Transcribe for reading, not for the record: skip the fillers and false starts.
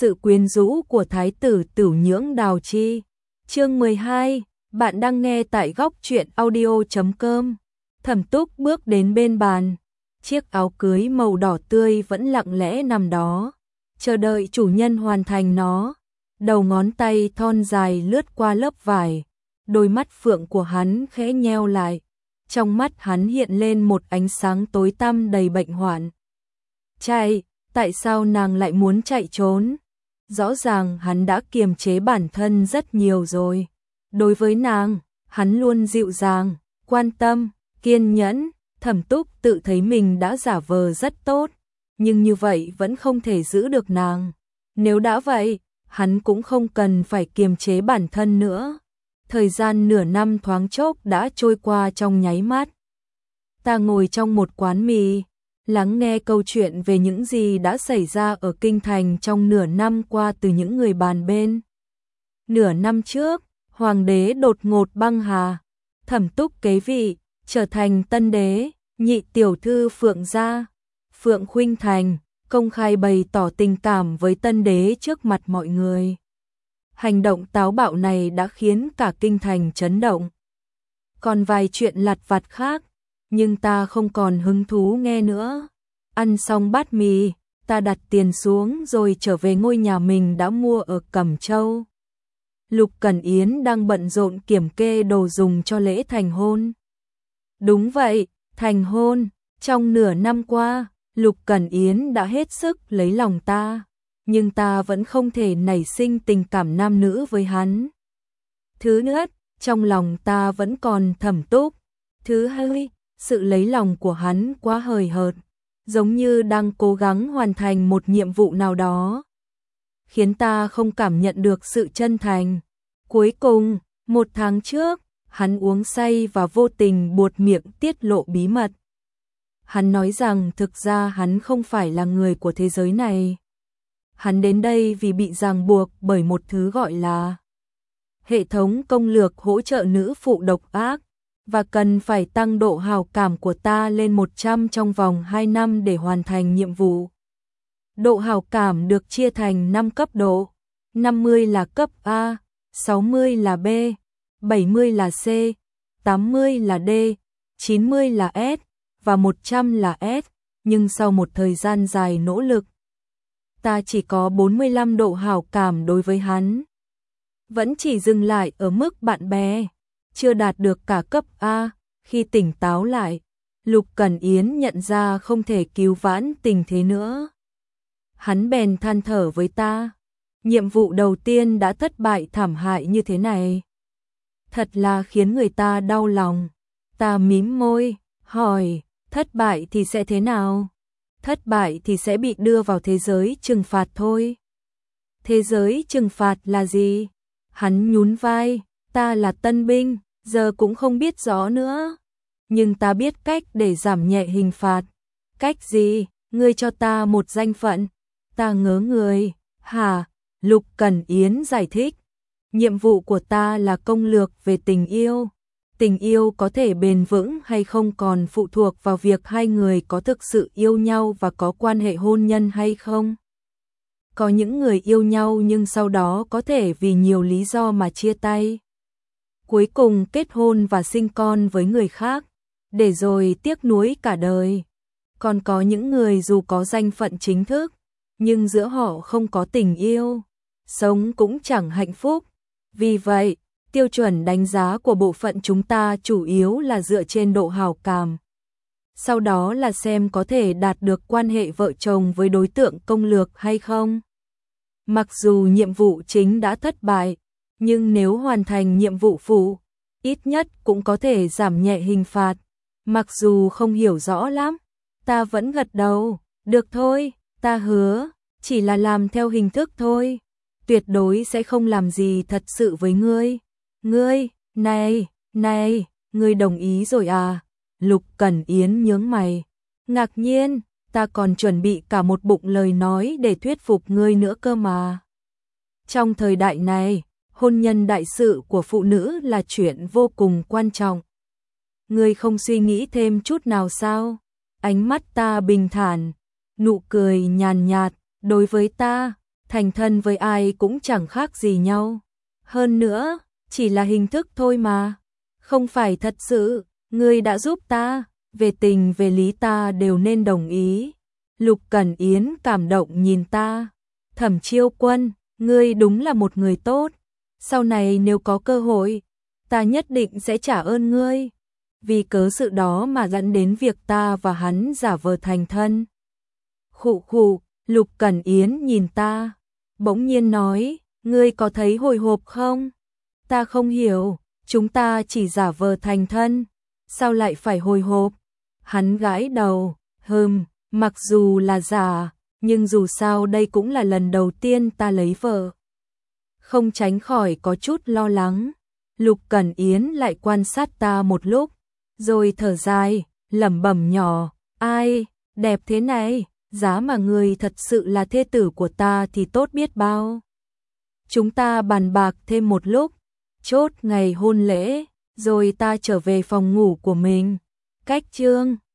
Sự quyến rũ của Thái tử Tửu Nhưỡng Đào Chi. Chương 12, bạn đang nghe tại góc truyện audio.com. Thẩm Túc bước đến bên bàn, chiếc áo cưới màu đỏ tươi vẫn lặng lẽ nằm đó, chờ đợi chủ nhân hoàn thành nó. Đầu ngón tay thon dài lướt qua lớp vải, đôi mắt phượng của hắn khẽ nheo lại, trong mắt hắn hiện lên một ánh sáng tối tăm đầy bệnh hoạn. Chạy, tại sao nàng lại muốn chạy trốn? Rõ ràng hắn đã kiềm chế bản thân rất nhiều rồi. Đối với nàng, hắn luôn dịu dàng, quan tâm, kiên nhẫn. Thẩm Túc tự thấy mình đã giả vờ rất tốt, nhưng như vậy vẫn không thể giữ được nàng. Nếu đã vậy, hắn cũng không cần phải kiềm chế bản thân nữa. Thời gian nửa năm thoáng chốc đã trôi qua trong nháy mắt. Ta ngồi trong một quán mì, lắng nghe câu chuyện về những gì đã xảy ra ở kinh thành trong nửa năm qua từ những người bàn bên. Nửa năm trước, hoàng đế đột ngột băng hà, Thẩm Túc kế vị, trở thành tân đế. Nhị tiểu thư Phượng gia, Phượng Khuynh Thành, công khai bày tỏ tình cảm với tân đế trước mặt mọi người. Hành động táo bạo này đã khiến cả kinh thành chấn động. Còn vài chuyện lặt vặt khác, nhưng ta không còn hứng thú nghe nữa. Ăn xong bát mì, ta đặt tiền xuống rồi trở về ngôi nhà mình đã mua ở Cẩm Châu. Lục Cẩn Yến đang bận rộn kiểm kê đồ dùng cho lễ thành hôn. Đúng vậy, thành hôn. Trong nửa năm qua, Lục Cẩn Yến đã hết sức lấy lòng ta, nhưng ta vẫn không thể nảy sinh tình cảm nam nữ với hắn. Thứ nhất, trong lòng ta vẫn còn Thẩm Túc. Thứ hai, sự lấy lòng của hắn quá hời hợt, giống như đang cố gắng hoàn thành một nhiệm vụ nào đó, khiến ta không cảm nhận được sự chân thành. Cuối cùng, một tháng trước, hắn uống say và vô tình buột miệng tiết lộ bí mật. Hắn nói rằng thực ra hắn không phải là người của thế giới này. Hắn đến đây vì bị ràng buộc bởi một thứ gọi là hệ thống công lược hỗ trợ nữ phụ độc ác, và cần phải tăng độ hào cảm của ta lên 100 trong vòng 2 năm để hoàn thành nhiệm vụ. Độ hào cảm được chia thành 5 cấp độ, 50 là cấp A, 60 là B, 70 là C, 80 là D, 90 là S, và 100 là S, nhưng sau một thời gian dài nỗ lực, ta chỉ có 45 độ hào cảm đối với hắn. Vẫn chỉ dừng lại ở mức bạn bè, chưa đạt được cả cấp A. Khi tỉnh táo lại, Lục Cẩn Yến nhận ra không thể cứu vãn tình thế nữa. Hắn bèn than thở với ta, nhiệm vụ đầu tiên đã thất bại thảm hại như thế này. Thật là khiến người ta đau lòng. Ta mím môi, hỏi, thất bại thì sẽ thế nào? Thất bại thì sẽ bị đưa vào thế giới trừng phạt thôi. Thế giới trừng phạt là gì? Hắn nhún vai, ta là tân binh, giờ cũng không biết rõ nữa. Nhưng ta biết cách để giảm nhẹ hình phạt. Cách gì? Ngươi cho ta một danh phận. Ta ngớ người. Hả? Lục Cẩn Yến giải thích. Nhiệm vụ của ta là công lược về tình yêu. Tình yêu có thể bền vững hay không còn phụ thuộc vào việc hai người có thực sự yêu nhau và có quan hệ hôn nhân hay không. Có những người yêu nhau nhưng sau đó có thể vì nhiều lý do mà chia tay, cuối cùng kết hôn và sinh con với người khác, để rồi tiếc nuối cả đời. Còn có những người dù có danh phận chính thức, nhưng giữa họ không có tình yêu, sống cũng chẳng hạnh phúc. Vì vậy, tiêu chuẩn đánh giá của bộ phận chúng ta chủ yếu là dựa trên độ hào cảm. Sau đó là xem có thể đạt được quan hệ vợ chồng với đối tượng công lược hay không. Mặc dù nhiệm vụ chính đã thất bại, nhưng nếu hoàn thành nhiệm vụ phụ, ít nhất cũng có thể giảm nhẹ hình phạt. Mặc dù không hiểu rõ lắm, ta vẫn gật đầu. Được thôi, ta hứa, chỉ là làm theo hình thức thôi. Tuyệt đối sẽ không làm gì thật sự với ngươi. Ngươi, này, ngươi đồng ý rồi à? Lục Cẩn Yến nhướng mày. Ngạc nhiên, ta còn chuẩn bị cả một bụng lời nói để thuyết phục ngươi nữa cơ mà. Trong thời đại này, hôn nhân đại sự của phụ nữ là chuyện vô cùng quan trọng. Ngươi không suy nghĩ thêm chút nào sao? Ánh mắt ta bình thản, nụ cười nhàn nhạt, đối với ta, thành thân với ai cũng chẳng khác gì nhau. Hơn nữa, chỉ là hình thức thôi mà. Không phải thật sự, ngươi đã giúp ta, về tình về lý ta đều nên đồng ý. Lục Cẩn Yến cảm động nhìn ta. Thẩm Chiêu Quân, ngươi đúng là một người tốt. Sau này nếu có cơ hội, ta nhất định sẽ trả ơn ngươi. Vì cớ sự đó mà dẫn đến việc ta và hắn giả vờ thành thân. Khụ khụ, Lục Cẩn Yến nhìn ta, bỗng nhiên nói, ngươi có thấy hồi hộp không? Ta không hiểu, chúng ta chỉ giả vờ thành thân, sao lại phải hồi hộp? Hắn gãi đầu, mặc dù là giả, nhưng dù sao đây cũng là lần đầu tiên ta lấy vợ. Không tránh khỏi có chút lo lắng. Lục Cẩn Yến lại quan sát ta một lúc, rồi thở dài, lẩm bẩm nhỏ, ai, đẹp thế này, giá mà người thật sự là thê tử của ta thì tốt biết bao. Chúng ta bàn bạc thêm một lúc, chốt ngày hôn lễ, rồi ta trở về phòng ngủ của mình. Cách chương